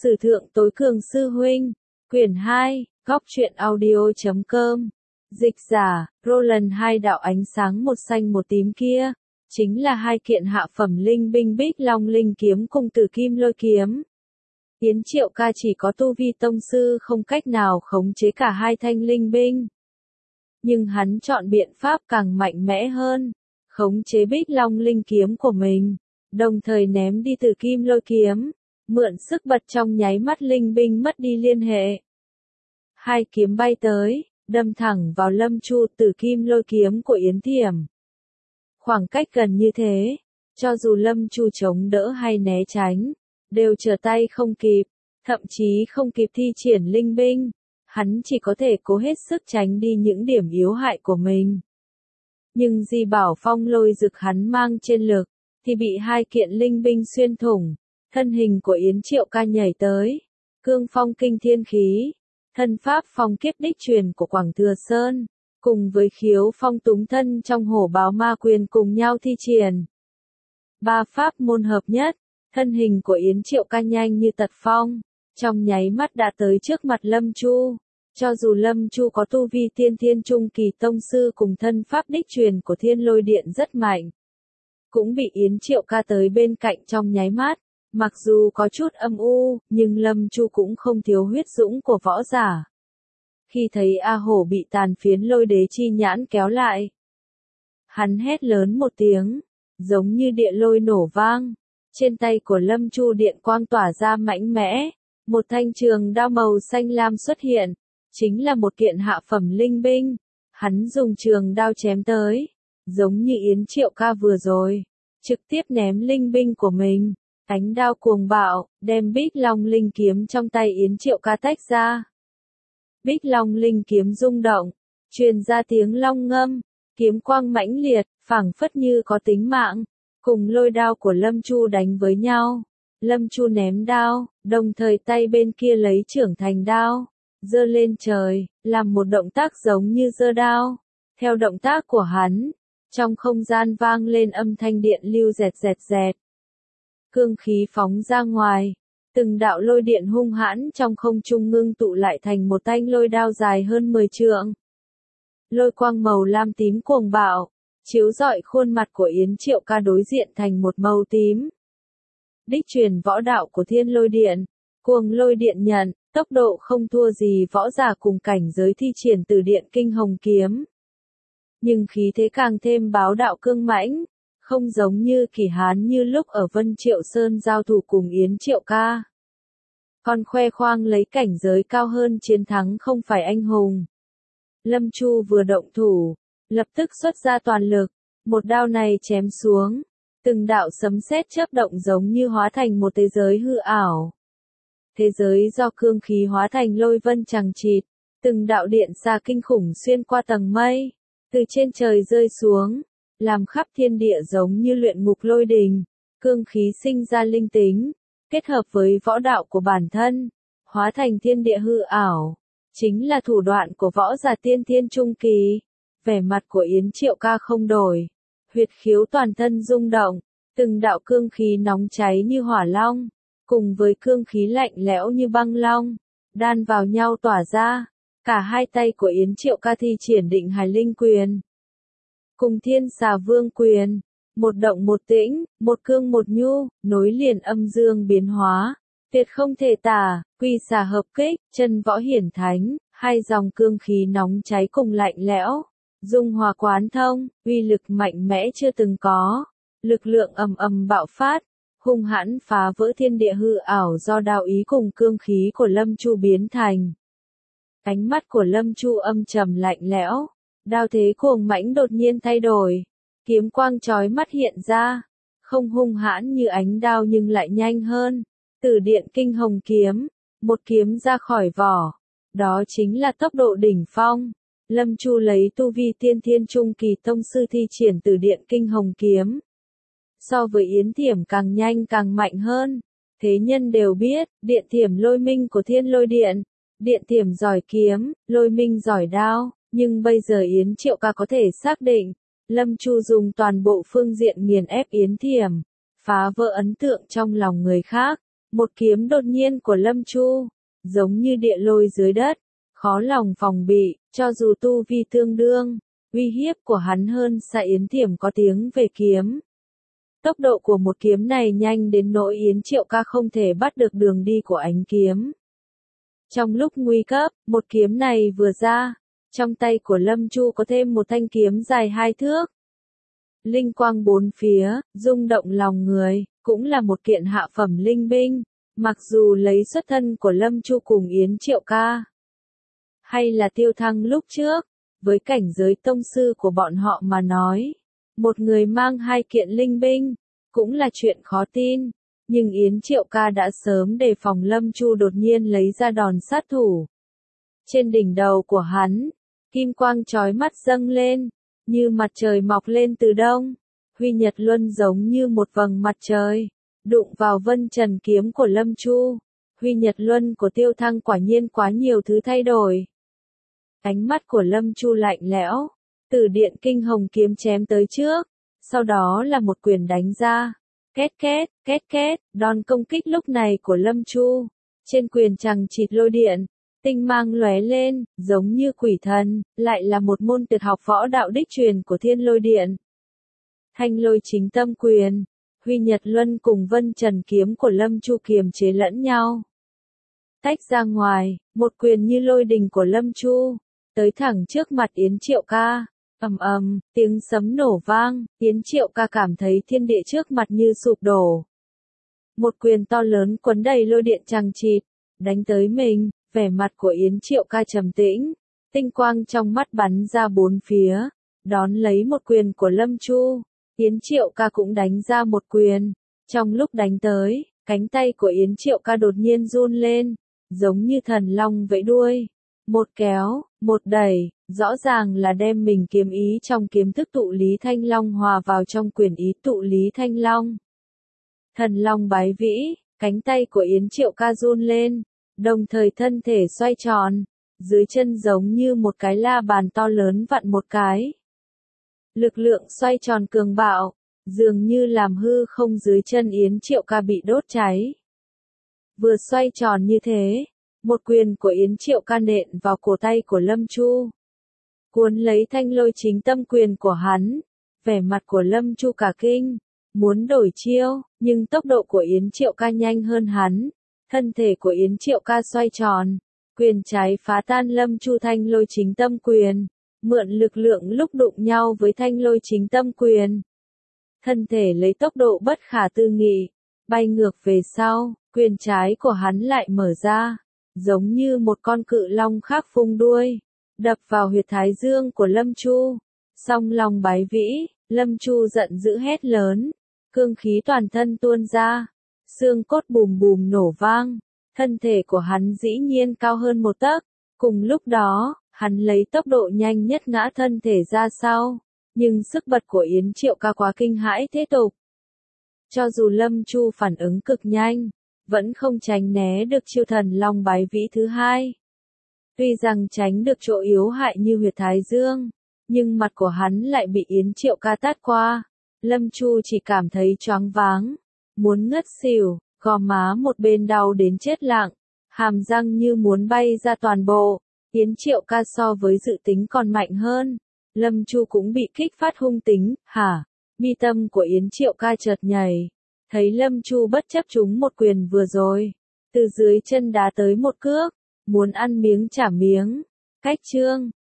Sử thượng tối cường sư huynh, quyển 2, góc truyện audio.com, dịch giả, Roland. Hai đạo ánh sáng một xanh một tím kia, chính là hai kiện hạ phẩm linh binh Bích Long linh kiếm cùng Tử Kim Lôi kiếm. Yến Triệu Ca chỉ có tu vi tông sư không cách nào khống chế cả hai thanh linh binh. Nhưng hắn chọn biện pháp càng mạnh mẽ hơn, khống chế Bích Long linh kiếm của mình, đồng thời ném đi Tử Kim Lôi kiếm, mượn sức bật trong nháy mắt linh binh mất đi liên hệ. Hai kiếm bay tới, đâm thẳng vào Lâm Chu. Tử Kim Lôi kiếm của Yến Thiểm. Khoảng cách gần như thế, cho dù Lâm Chu chống đỡ hay né tránh, đều trở tay không kịp, thậm chí không kịp thi triển linh binh, hắn chỉ có thể cố hết sức tránh đi những điểm yếu hại của mình. Nhưng Di Bảo Phong lôi dực hắn mang trên lực, thì bị hai kiện linh binh xuyên thủng, thân hình của Yến Triệu Ca nhảy tới, cương phong kinh thiên khí, thân pháp phong kiếp đích truyền của Quảng Thừa Sơn, cùng với khiếu phong túng thân trong hổ báo ma quyền cùng nhau thi triển. Ba pháp môn hợp nhất, thân hình của Yến Triệu Ca nhanh như tật phong, trong nháy mắt đã tới trước mặt Lâm Chu. Cho dù Lâm Chu có tu vi tiên thiên trung kỳ tông sư cùng thân pháp đích truyền của Thiên Lôi Điện rất mạnh, cũng bị Yến Triệu Ca tới bên cạnh trong nháy mắt. Mặc dù có chút âm u, nhưng Lâm Chu cũng không thiếu huyết dũng của võ giả. Khi thấy A Hổ bị tàn phiến lôi đế chi nhãn kéo lại, hắn hét lớn một tiếng, giống như địa lôi nổ vang. Trên tay của Lâm Chu điện quang tỏa ra mạnh mẽ, một thanh trường đao màu xanh lam xuất hiện, chính là một kiện hạ phẩm linh binh. Hắn dùng trường đao chém tới, giống như Yến Triệu Ca vừa rồi, trực tiếp ném linh binh của mình. Ánh đao cuồng bạo, đem Bích Long linh kiếm trong tay Yến Triệu Ca tách ra. Bích Long linh kiếm rung động, truyền ra tiếng long ngâm, kiếm quang mãnh liệt, phảng phất như có tính mạng, cùng lôi đao của Lâm Chu đánh với nhau. Lâm Chu ném đao, đồng thời tay bên kia lấy trưởng thành đao, giơ lên trời, làm một động tác giống như giơ đao. Theo động tác của hắn, trong không gian vang lên âm thanh điện lưu rẹt rẹt rẹt. Cương khí phóng ra ngoài, từng đạo lôi điện hung hãn trong không trung ngưng tụ lại thành một thanh lôi đao dài hơn 10 trượng. Lôi quang màu lam tím cuồng bạo, chiếu rọi khuôn mặt của Yến Triệu Ca đối diện thành một màu tím. Đích truyền võ đạo của Thiên Lôi Điện, cuồng lôi điện nhận, tốc độ không thua gì võ giả cùng cảnh giới thi triển từ điện kinh hồng kiếm. Nhưng khí thế càng thêm bá đạo cương mãnh. Không giống như Kỳ Hán như lúc ở Vân Triệu Sơn giao thủ cùng Yến Triệu Ca. Còn khoe khoang lấy cảnh giới cao hơn chiến thắng không phải anh hùng. Lâm Chu vừa động thủ, lập tức xuất ra toàn lực, một đao này chém xuống, từng đạo sấm sét chớp động giống như hóa thành một thế giới hư ảo. Thế giới do cương khí hóa thành lôi vân chằng chịt, từng đạo điện xà kinh khủng xuyên qua tầng mây, từ trên trời rơi xuống, làm khắp thiên địa giống như luyện ngục lôi đình. Cương khí sinh ra linh tính, kết hợp với võ đạo của bản thân, hóa thành thiên địa hư ảo, chính là thủ đoạn của võ giả tiên thiên trung kỳ. Vẻ mặt của Yến Triệu Ca không đổi, huyệt khiếu toàn thân rung động, từng đạo cương khí nóng cháy như hỏa long, cùng với cương khí lạnh lẽo như băng long, đan vào nhau tỏa ra. Cả hai tay của Yến Triệu Ca thi triển Định Hải Linh Quyền cùng Thiên Xà Vương Quyền, một động một tĩnh, một cương một nhu, nối liền âm dương biến hóa, tuyệt không thể tả. Quy xà hợp kích, chân võ hiển thánh, hai dòng cương khí nóng cháy cùng lạnh lẽo, dung hòa quán thông, uy lực mạnh mẽ chưa từng có, lực lượng ầm ầm bạo phát, hung hãn phá vỡ thiên địa hư ảo do đạo ý cùng cương khí của Lâm Chu biến thành. Ánh mắt của Lâm Chu âm trầm lạnh lẽo. Đao thế cuồng mãnh đột nhiên thay đổi, kiếm quang chói mắt hiện ra, không hung hãn như ánh đao nhưng lại nhanh hơn. Tử điện kinh hồng kiếm, một kiếm ra khỏi vỏ, đó chính là tốc độ đỉnh phong. Lâm Chu lấy tu vi tiên thiên trung kỳ tông sư thi triển Tử điện kinh hồng kiếm. So với Yến Thiểm càng nhanh càng mạnh hơn. Thế nhân đều biết, Điện Thiểm lôi minh của Thiên Lôi Điện, Điện Thiểm giỏi kiếm, lôi minh giỏi đao. Nhưng bây giờ Yến Triệu Ca có thể xác định, Lâm Chu dùng toàn bộ phương diện nghiền ép Yến Thiểm, phá vỡ ấn tượng trong lòng người khác, Một kiếm đột nhiên của Lâm Chu, giống như địa lôi dưới đất, khó lòng phòng bị, cho dù tu vi tương đương, uy hiếp của hắn hơn xa Yến Thiểm có tiếng về kiếm. Tốc độ của một kiếm này nhanh đến nỗi Yến Triệu Ca không thể bắt được đường đi của ánh kiếm. Trong lúc nguy cấp, một kiếm này vừa ra, trong tay của Lâm Chu có thêm một thanh kiếm dài 2 thước. Linh quang bốn phía, rung động lòng người, cũng là một kiện hạ phẩm linh binh, mặc dù lấy xuất thân của Lâm Chu cùng Yến Triệu Ca. Hay là Tiêu Thăng lúc trước, với cảnh giới tông sư của bọn họ mà nói, một người mang 2 kiện linh binh, cũng là chuyện khó tin, nhưng Yến Triệu Ca đã sớm đề phòng Lâm Chu đột nhiên lấy ra đòn sát thủ. Trên đỉnh đầu của hắn, kim quang chói mắt dâng lên, như mặt trời mọc lên từ đông, Huy Nhật Luân giống như một vầng mặt trời, đụng vào vân trần kiếm của Lâm Chu. Huy Nhật Luân của Tiêu Thăng quả nhiên quá nhiều thứ thay đổi. Ánh mắt của Lâm Chu lạnh lẽo, từ điện kinh hồng kiếm chém tới trước, sau đó là một quyền đánh ra. Két két, két két, đòn công kích lúc này của Lâm Chu, trên quyền chằng chịt lôi điện, tinh mang lóe lên, giống như quỷ thần, lại là một môn tuyệt học võ đạo đích truyền của Thiên Lôi Điện. Thanh Lôi Chính Tâm Quyền, Huy Nhật Luân cùng Vân Trần kiếm của Lâm Chu kiềm chế lẫn nhau. Tách ra ngoài, một quyền như lôi đình của Lâm Chu, tới thẳng trước mặt Yến Triệu Ca. Ầm ầm, tiếng sấm nổ vang, Yến Triệu Ca cảm thấy thiên địa trước mặt như sụp đổ. Một quyền to lớn quấn đầy lôi điện chằng chịt, đánh tới mình, vẻ mặt của Yến Triệu Ca trầm tĩnh, tinh quang trong mắt bắn ra bốn phía, đón lấy một quyền của Lâm Chu. Yến Triệu Ca cũng đánh ra một quyền, trong lúc đánh tới, cánh tay của Yến Triệu Ca đột nhiên run lên, giống như thần long vẫy đuôi. Một kéo, một đẩy, rõ ràng là đem mình kiếm ý trong kiếm thức tụ lý thanh long hòa vào trong quyền ý tụ lý thanh long. Thần long bái vĩ, cánh tay của Yến Triệu Ca run lên, đồng thời thân thể xoay tròn, dưới chân giống như một cái la bàn to lớn vặn một cái. Lực lượng xoay tròn cường bạo, dường như làm hư không dưới chân Yến Triệu Ca bị đốt cháy. Vừa xoay tròn như thế, một quyền của Yến Triệu Ca nện vào cổ tay của Lâm Chu, cuốn lấy Thanh Lôi Chính Tâm quyền của hắn. Vẻ mặt của Lâm Chu cả kinh, muốn đổi chiêu, nhưng tốc độ của Yến Triệu Ca nhanh hơn hắn. Thân thể của Yến Triệu Ca xoay tròn, quyền trái phá tan Lâm Chu Thanh Lôi Chính Tâm quyền, mượn lực lượng lúc đụng nhau với Thanh Lôi Chính Tâm quyền. Thân thể lấy tốc độ bất khả tư nghị, bay ngược về sau, quyền trái của hắn lại mở ra, giống như một con cự long khác phung đuôi, đập vào huyệt thái dương của Lâm Chu. Song long bái vĩ, Lâm Chu giận dữ hét lớn, cương khí toàn thân tuôn ra, xương cốt bùm bùm nổ vang, thân thể của hắn dĩ nhiên cao hơn một tấc. Cùng lúc đó, hắn lấy tốc độ nhanh nhất ngã thân thể ra sau, nhưng sức bật của Yến Triệu Ca quá kinh hãi thế tục. Cho dù Lâm Chu phản ứng cực nhanh, vẫn không tránh né được chiêu thần long bái vĩ thứ hai. Tuy rằng tránh được chỗ yếu hại như huyệt thái dương, nhưng mặt của hắn lại bị Yến Triệu Ca tát qua. Lâm Chu chỉ cảm thấy choáng váng, muốn ngất xỉu, gò má một bên đau đến chết lặng, hàm răng như muốn bay ra toàn bộ. Yến Triệu Ca so với dự tính còn mạnh hơn. Lâm Chu cũng bị kích phát hung tính, hả? Mi tâm của Yến Triệu Ca chợt nhảy, thấy Lâm Chu bất chấp trúng một quyền vừa rồi, từ dưới chân đá tới một cước, muốn ăn miếng trả miếng. Cách chương